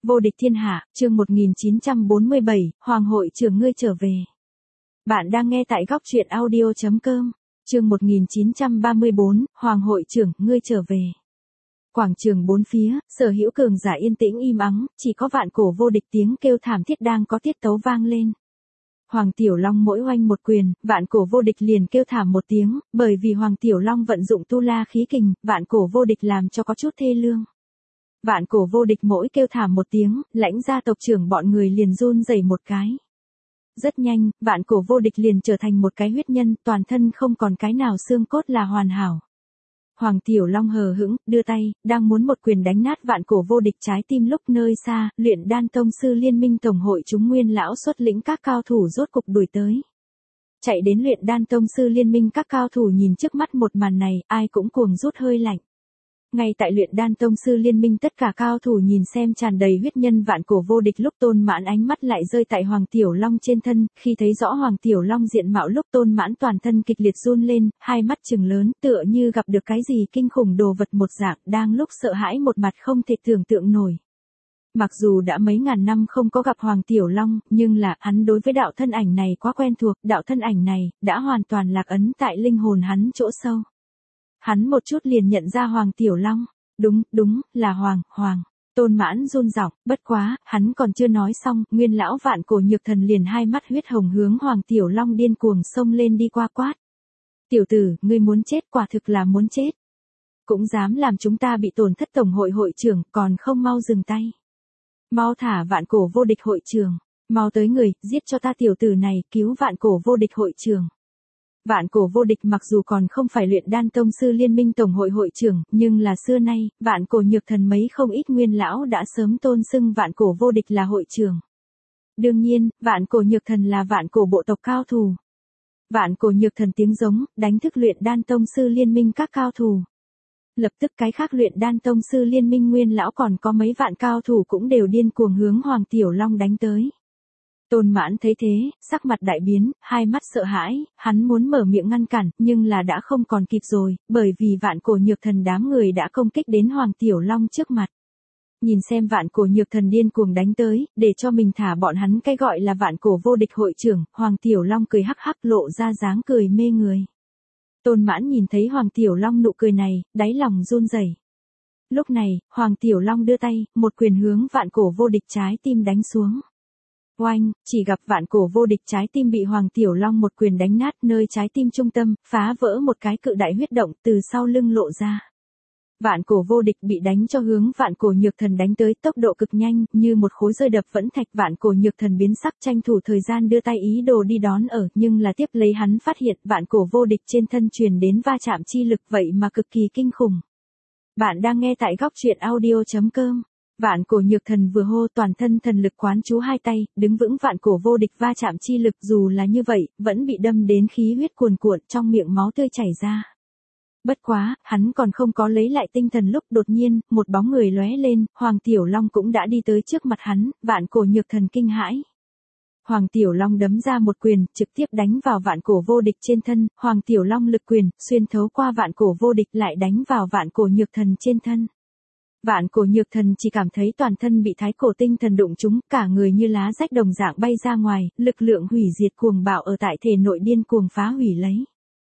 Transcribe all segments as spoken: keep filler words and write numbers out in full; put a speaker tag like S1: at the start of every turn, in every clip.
S1: Vô địch thiên hạ, chương một nghìn chín trăm bốn mươi bảy, Hoàng hội trưởng ngươi trở về. Bạn đang nghe tại góc truyện audio chấm com, chương một nghìn chín trăm ba mươi bốn, Hoàng hội trưởng ngươi trở về. Quảng trường bốn phía, sở hữu cường giả yên tĩnh im ắng, chỉ có vạn cổ vô địch tiếng kêu thảm thiết đang có tiết tấu vang lên. Hoàng Tiểu Long mỗi oanh một quyền, vạn cổ vô địch liền kêu thảm một tiếng, bởi vì Hoàng Tiểu Long vận dụng tu la khí kình, vạn cổ vô địch làm cho có chút thê lương. Vạn cổ vô địch mỗi kêu thảm một tiếng, lãnh gia tộc trưởng bọn người liền run rẩy một cái. Rất nhanh, vạn cổ vô địch liền trở thành một cái huyết nhân, toàn thân không còn cái nào xương cốt là hoàn hảo. Hoàng Tiểu Long hờ hững, đưa tay, đang muốn một quyền đánh nát vạn cổ vô địch trái tim lúc nơi xa, luyện đan tông sư liên minh tổng hội chúng nguyên lão xuất lĩnh các cao thủ rốt cục đuổi tới. Chạy đến luyện đan tông sư liên minh các cao thủ nhìn trước mắt một màn này, ai cũng cuồng rút hơi lạnh. Ngay tại luyện đan tông sư liên minh tất cả cao thủ nhìn xem tràn đầy huyết nhân vạn cổ vô địch lúc Tôn Mãn ánh mắt lại rơi tại Hoàng Tiểu Long trên thân, khi thấy rõ Hoàng Tiểu Long diện mạo lúc Tôn Mãn toàn thân kịch liệt run lên, hai mắt trừng lớn tựa như gặp được cái gì kinh khủng đồ vật một dạng, đang lúc sợ hãi một mặt không thể tưởng tượng nổi. Mặc dù đã mấy ngàn năm không có gặp Hoàng Tiểu Long, nhưng là hắn đối với đạo thân ảnh này quá quen thuộc, đạo thân ảnh này đã hoàn toàn lạc ấn tại linh hồn hắn chỗ sâu. Hắn một chút liền nhận ra Hoàng Tiểu Long. Đúng, đúng, là Hoàng, Hoàng. Tôn Mãn run giọng, bất quá, hắn còn chưa nói xong, nguyên lão vạn cổ nhược thần liền hai mắt huyết hồng hướng Hoàng Tiểu Long điên cuồng xông lên đi qua quát. Tiểu tử, ngươi muốn chết, quả thực là muốn chết. Cũng dám làm chúng ta bị tổn thất tổng hội hội trưởng, còn không mau dừng tay. Mau thả vạn cổ vô địch hội trưởng, mau tới người, giết cho ta tiểu tử này, cứu vạn cổ vô địch hội trưởng. Vạn cổ vô địch mặc dù còn không phải luyện đan tông sư liên minh tổng hội hội trưởng, nhưng là xưa nay, vạn cổ nhược thần mấy không ít nguyên lão đã sớm tôn xưng vạn cổ vô địch là hội trưởng. Đương nhiên, vạn cổ nhược thần là vạn cổ bộ tộc cao thủ. Vạn cổ nhược thần tiếng giống, đánh thức luyện đan tông sư liên minh các cao thủ. Lập tức cái khác luyện đan tông sư liên minh nguyên lão còn có mấy vạn cao thủ cũng đều điên cuồng hướng Hoàng Tiểu Long đánh tới. Tôn Mãn thấy thế, sắc mặt đại biến, hai mắt sợ hãi, hắn muốn mở miệng ngăn cản, nhưng là đã không còn kịp rồi, bởi vì vạn cổ nhược thần đám người đã công kích đến Hoàng Tiểu Long trước mặt. Nhìn xem vạn cổ nhược thần điên cuồng đánh tới, để cho mình thả bọn hắn cái gọi là vạn cổ vô địch hội trưởng, Hoàng Tiểu Long cười hắc hắc lộ ra dáng cười mê người. Tôn Mãn nhìn thấy Hoàng Tiểu Long nụ cười này, đáy lòng run rẩy. Lúc này, Hoàng Tiểu Long đưa tay, một quyền hướng vạn cổ vô địch trái tim đánh xuống. Oanh, chỉ gặp vạn cổ vô địch trái tim bị Hoàng Tiểu Long một quyền đánh nát, nơi trái tim trung tâm, phá vỡ một cái cự đại huyết động từ sau lưng lộ ra. Vạn cổ vô địch bị đánh cho hướng vạn cổ nhược thần đánh tới tốc độ cực nhanh, như một khối rơi đập vẫn thạch. Vạn cổ nhược thần biến sắc tranh thủ thời gian đưa tay ý đồ đi đón ở, nhưng là tiếp lấy hắn phát hiện vạn cổ vô địch trên thân truyền đến va chạm chi lực vậy mà cực kỳ kinh khủng. Bạn đang nghe tại góc truyện audio chấm com. Vạn cổ nhược thần vừa hô toàn thân thần lực quán chú hai tay, đứng vững vạn cổ vô địch va chạm chi lực dù là như vậy, vẫn bị đâm đến khí huyết cuồn cuộn trong miệng máu tươi chảy ra. Bất quá, hắn còn không có lấy lại tinh thần lúc đột nhiên, một bóng người lóe lên, Hoàng Tiểu Long cũng đã đi tới trước mặt hắn, vạn cổ nhược thần kinh hãi. Hoàng Tiểu Long đấm ra một quyền, trực tiếp đánh vào vạn cổ vô địch trên thân, Hoàng Tiểu Long lực quyền, xuyên thấu qua vạn cổ vô địch lại đánh vào vạn cổ nhược thần trên thân. Vạn cổ nhược thần chỉ cảm thấy toàn thân bị thái cổ tinh thần đụng trúng, cả người như lá rách đồng dạng bay ra ngoài, lực lượng hủy diệt cuồng bạo ở tại thể nội điên cuồng phá hủy lấy.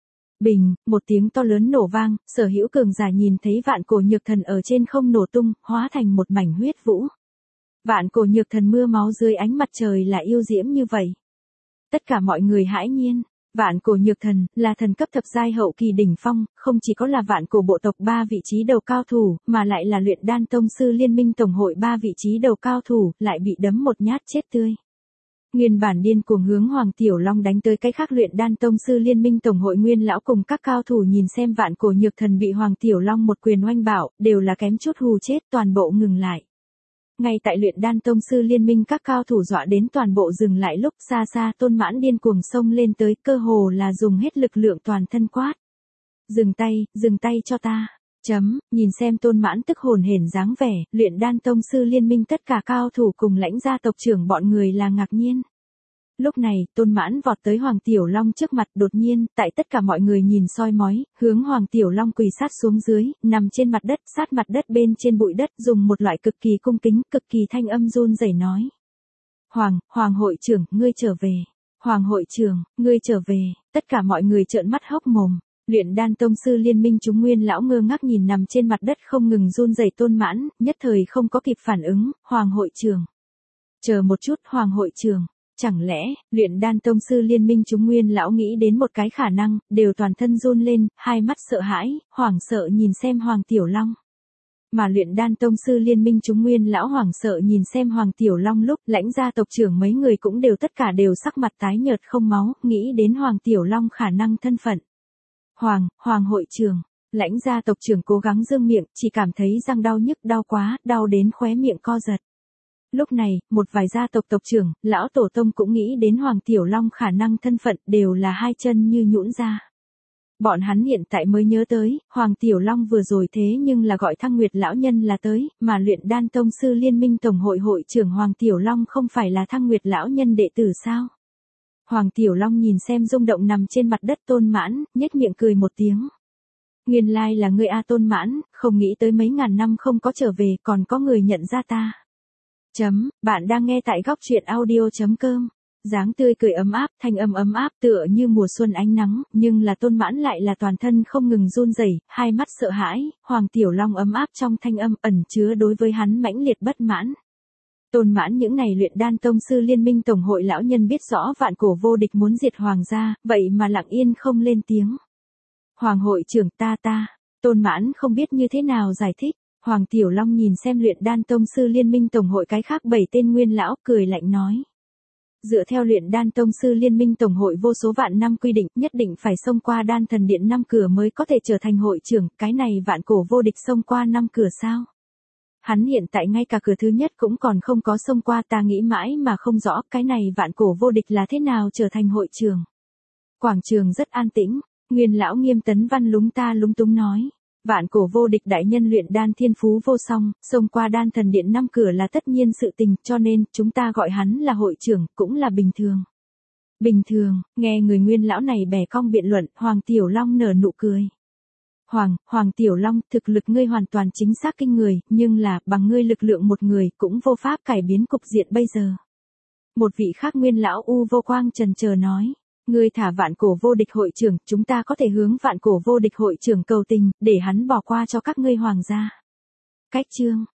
S1: Bình, một tiếng to lớn nổ vang, sở hữu cường giả nhìn thấy vạn cổ nhược thần ở trên không nổ tung, hóa thành một mảnh huyết vũ. Vạn cổ nhược thần mưa máu dưới ánh mặt trời là yêu diễm như vậy. Tất cả mọi người hãi nhiên. Vạn cổ nhược thần, là thần cấp thập giai hậu kỳ đỉnh phong, không chỉ có là vạn cổ bộ tộc ba vị trí đầu cao thủ, mà lại là luyện đan tông sư liên minh tổng hội ba vị trí đầu cao thủ, lại bị đấm một nhát chết tươi. Nguyên bản điên cuồng hướng Hoàng Tiểu Long đánh tới cái khác luyện đan tông sư liên minh tổng hội nguyên lão cùng các cao thủ nhìn xem vạn cổ nhược thần bị Hoàng Tiểu Long một quyền oanh bạo, đều là kém chút hù chết toàn bộ ngừng lại. Ngay tại luyện đan tông sư liên minh các cao thủ dọa đến toàn bộ dừng lại lúc xa xa Tôn Mãn điên cuồng xông lên tới cơ hồ là dùng hết lực lượng toàn thân quát. Dừng tay, dừng tay cho ta. Chấm, nhìn xem Tôn Mãn tức hồn hển dáng vẻ, luyện đan tông sư liên minh tất cả cao thủ cùng lãnh gia tộc trưởng bọn người là ngạc nhiên. Lúc này, Tôn Mãn vọt tới Hoàng Tiểu Long trước mặt, đột nhiên, tại tất cả mọi người nhìn soi mói, hướng Hoàng Tiểu Long quỳ sát xuống dưới, nằm trên mặt đất, sát mặt đất bên trên bụi đất, dùng một loại cực kỳ cung kính, cực kỳ thanh âm run rẩy nói. Hoàng, Hoàng hội trưởng, ngươi trở về. Hoàng hội trưởng, ngươi trở về. Tất cả mọi người trợn mắt hốc mồm. Luyện đan tông sư liên minh chúng nguyên lão ngơ ngác nhìn nằm trên mặt đất không ngừng run rẩy Tôn Mãn, nhất thời không có kịp phản ứng. Hoàng hội trưởng. Chờ một chút, Hoàng hội trưởng. Chẳng lẽ, luyện đan tông sư liên minh chúng nguyên lão nghĩ đến một cái khả năng, đều toàn thân run lên, hai mắt sợ hãi, hoảng sợ nhìn xem Hoàng Tiểu Long. Mà luyện đan tông sư liên minh chúng nguyên lão hoảng sợ nhìn xem Hoàng Tiểu Long lúc lãnh gia tộc trưởng mấy người cũng đều tất cả đều sắc mặt tái nhợt không máu, nghĩ đến Hoàng Tiểu Long khả năng thân phận. Hoàng, Hoàng hội trưởng, lãnh gia tộc trưởng cố gắng dương miệng, chỉ cảm thấy răng đau nhức đau quá, đau đến khóe miệng co giật. Lúc này, một vài gia tộc tộc trưởng, lão tổ tông cũng nghĩ đến Hoàng Tiểu Long khả năng thân phận đều là hai chân như nhũn ra. Bọn hắn hiện tại mới nhớ tới, Hoàng Tiểu Long vừa rồi thế nhưng là gọi Thăng Nguyệt lão nhân là tới, mà luyện đan tông sư liên minh tổng hội hội trưởng Hoàng Tiểu Long không phải là Thăng Nguyệt lão nhân đệ tử sao? Hoàng Tiểu Long nhìn xem rung động nằm trên mặt đất Tôn Mãn, nhếch miệng cười một tiếng. Nguyên lai là ngươi a Tôn Mãn, không nghĩ tới mấy ngàn năm không có trở về còn có người nhận ra ta. Chấm, bạn đang nghe tại góc truyện audio.com. Dáng tươi cười ấm áp, thanh âm ấm áp tựa như mùa xuân ánh nắng, nhưng là Tôn Mãn lại là toàn thân không ngừng run rẩy, hai mắt sợ hãi, Hoàng Tiểu Long ấm áp trong thanh âm ẩn chứa đối với hắn mãnh liệt bất mãn. Tôn Mãn những ngày luyện đan tông sư liên minh tổng hội lão nhân biết rõ vạn cổ vô địch muốn diệt hoàng gia, vậy mà lặng yên không lên tiếng. Hoàng hội trưởng ta ta, Tôn Mãn không biết như thế nào giải thích. Hoàng Tiểu Long nhìn xem luyện đan tông sư liên minh tổng hội cái khác bảy tên nguyên lão, cười lạnh nói. Dựa theo luyện đan tông sư liên minh tổng hội vô số vạn năm quy định, nhất định phải xông qua đan thần điện năm cửa mới có thể trở thành hội trưởng, cái này vạn cổ vô địch xông qua năm cửa sao? Hắn hiện tại ngay cả cửa thứ nhất cũng còn không có xông qua, ta nghĩ mãi mà không rõ cái này vạn cổ vô địch là thế nào trở thành hội trưởng. Quảng trường rất an tĩnh, nguyên lão Nghiêm Tấn Văn lúng ta lúng túng nói. Vạn cổ vô địch đại nhân luyện đan thiên phú vô song, xông qua đan thần điện năm cửa là tất nhiên sự tình, cho nên, chúng ta gọi hắn là hội trưởng, cũng là bình thường. Bình thường, nghe người nguyên lão này bẻ cong biện luận, Hoàng Tiểu Long nở nụ cười. Hoàng, Hoàng Tiểu Long, thực lực ngươi hoàn toàn chính xác kinh người, nhưng là, bằng ngươi lực lượng một người, cũng vô pháp cải biến cục diện bây giờ. Một vị khác nguyên lão U Vô Quang trần chờ nói. Ngươi thả vạn cổ vô địch hội trưởng, chúng ta có thể hướng vạn cổ vô địch hội trưởng cầu tình, để hắn bỏ qua cho các ngươi hoàng gia. Cách chương,